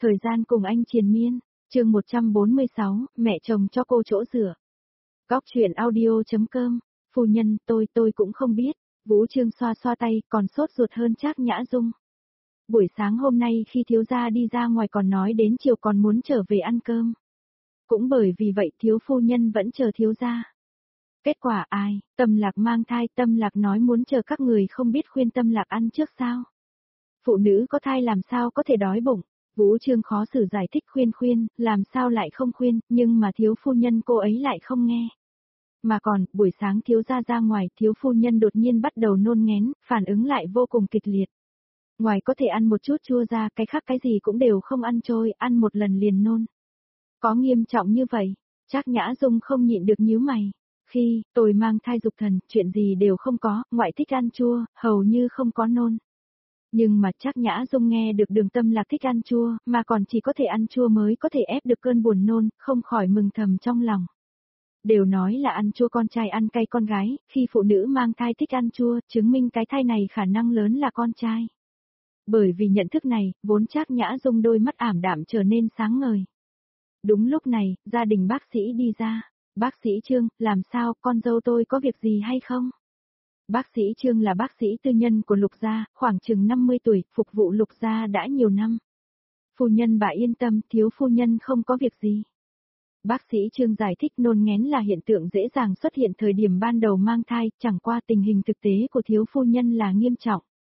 Thời gian cùng anh triền miên, chương 146, mẹ chồng cho cô chỗ dựa. Góc chuyện audio.com, phu nhân, tôi cũng không biết, Vũ Trương xoa xoa tay, còn sốt ruột hơn Trác Nhã Dung. Buổi sáng hôm nay khi thiếu gia đi ra ngoài còn nói đến chiều còn muốn trở về ăn cơm. Cũng bởi vì vậy thiếu phu nhân vẫn chờ thiếu gia. Kết quả ai, Tâm Lạc mang thai, Tâm Lạc nói muốn chờ các người không biết khuyên Tâm Lạc ăn trước sao. Phụ nữ có thai làm sao có thể đói bụng. Vũ Trương khó xử giải thích khuyên, làm sao lại không khuyên, nhưng mà thiếu phu nhân cô ấy lại không nghe. Mà còn, buổi sáng thiếu gia ra ngoài, thiếu phu nhân đột nhiên bắt đầu nôn ngén, phản ứng lại vô cùng kịch liệt. Ngoài có thể ăn một chút chua ra, cái khác cái gì cũng đều không ăn trôi, ăn một lần liền nôn. Có nghiêm trọng như vậy, Trác Nhã Dung không nhịn được nhíu mày. Khi, tôi mang thai dục thần, chuyện gì đều không có, ngoại thích ăn chua, hầu như không có nôn. Nhưng mà Trác Nhã Dung nghe được Đường Tâm Lạc thích ăn chua, mà còn chỉ có thể ăn chua mới có thể ép được cơn buồn nôn, không khỏi mừng thầm trong lòng. Đều nói là ăn chua con trai ăn cay con gái, khi phụ nữ mang thai thích ăn chua, chứng minh cái thai này khả năng lớn là con trai. Bởi vì nhận thức này, vốn Trác Nhã Dung đôi mắt ảm đạm trở nên sáng ngời. Đúng lúc này, gia đình bác sĩ đi ra. Bác sĩ Trương, làm sao, con dâu tôi có việc gì hay không? Bác sĩ Trương là bác sĩ tư nhân của Lục gia, khoảng chừng 50 tuổi, phục vụ Lục gia đã nhiều năm. Phu nhân bà yên tâm, thiếu phu nhân không có việc gì. Bác sĩ Trương giải thích nôn ngén là hiện tượng dễ dàng xuất hiện thời điểm ban đầu mang thai, chẳng qua tình hình thực tế của thiếu phu nhân là nghiêm trọng.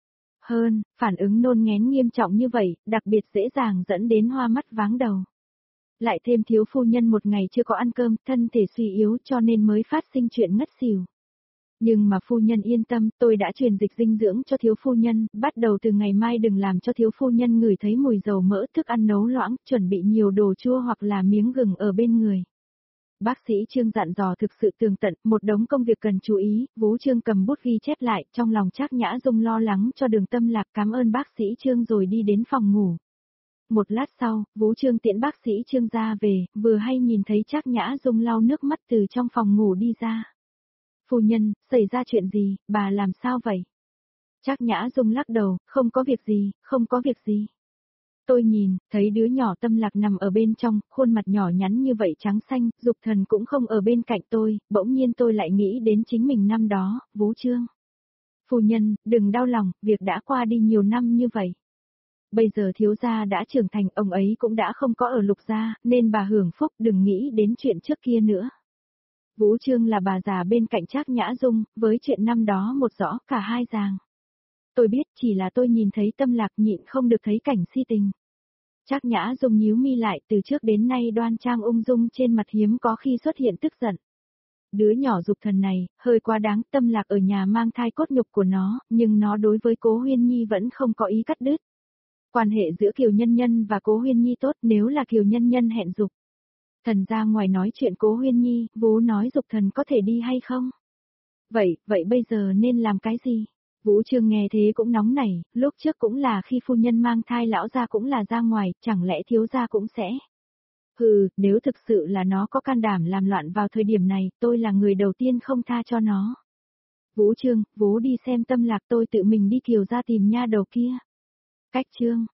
Hơn, phản ứng nôn ngén nghiêm trọng như vậy, đặc biệt dễ dàng dẫn đến hoa mắt váng đầu. Lại thêm thiếu phu nhân một ngày chưa có ăn cơm, thân thể suy yếu cho nên mới phát sinh chuyện ngất xỉu. Nhưng mà phu nhân yên tâm, tôi đã truyền dịch dinh dưỡng cho thiếu phu nhân, bắt đầu từ ngày mai đừng làm cho thiếu phu nhân ngửi thấy mùi dầu mỡ, thức ăn nấu loãng, chuẩn bị nhiều đồ chua hoặc là miếng gừng ở bên người. Bác sĩ Trương dặn dò thực sự tường tận, một đống công việc cần chú ý, Vũ Trương cầm bút ghi chép lại, trong lòng Trác Nhã Dung lo lắng cho Đường Tâm Lạc, cảm ơn bác sĩ Trương rồi đi đến phòng ngủ. Một lát sau, Vũ Trương tiễn bác sĩ Trương ra về, vừa hay nhìn thấy Trác Nhã Dung lau nước mắt từ trong phòng ngủ đi ra. Phu nhân, xảy ra chuyện gì, bà làm sao vậy? Trác Nhã Dung lắc đầu, không có việc gì, không có việc gì. Tôi nhìn, thấy đứa nhỏ Tâm Lạc nằm ở bên trong, khuôn mặt nhỏ nhắn như vậy trắng xanh, Dục Thần cũng không ở bên cạnh tôi, bỗng nhiên tôi lại nghĩ đến chính mình năm đó, Vũ Trương. Phu nhân, đừng đau lòng, việc đã qua đi nhiều năm như vậy. Bây giờ thiếu gia đã trưởng thành, ông ấy cũng đã không có ở Lục gia, nên bà hưởng phúc, đừng nghĩ đến chuyện trước kia nữa. Vũ Trương là bà già bên cạnh Trác Nhã Dung, với chuyện năm đó một rõ cả hai ràng. Tôi biết chỉ là tôi nhìn thấy Tâm Lạc nhịn không được thấy cảnh si tình. Trác Nhã Dung nhíu mi lại, từ trước đến nay đoan trang ung dung trên mặt hiếm có khi xuất hiện tức giận. Đứa nhỏ Dục Thần này, hơi quá đáng, Tâm Lạc ở nhà mang thai cốt nhục của nó, nhưng nó đối với Cố Huyên Nhi vẫn không có ý cắt đứt. Quan hệ giữa Kiều Nhân Nhân và Cố Huyên Nhi tốt, nếu là Kiều Nhân Nhân hẹn Dục Thần ra ngoài nói chuyện Cố Huyên Nhi, Vũ nói Dục Thần có thể đi hay không? Vậy bây giờ nên làm cái gì? Vũ Trương nghe thế cũng nóng nảy, lúc trước cũng là khi phu nhân mang thai lão gia cũng là ra ngoài, chẳng lẽ thiếu gia cũng sẽ? Nếu thực sự là nó có can đảm làm loạn vào thời điểm này, tôi là người đầu tiên không tha cho nó. Vũ Trương, Vũ đi xem Tâm Lạc, tôi tự mình đi Kiều gia tìm nha đầu kia. Cách chương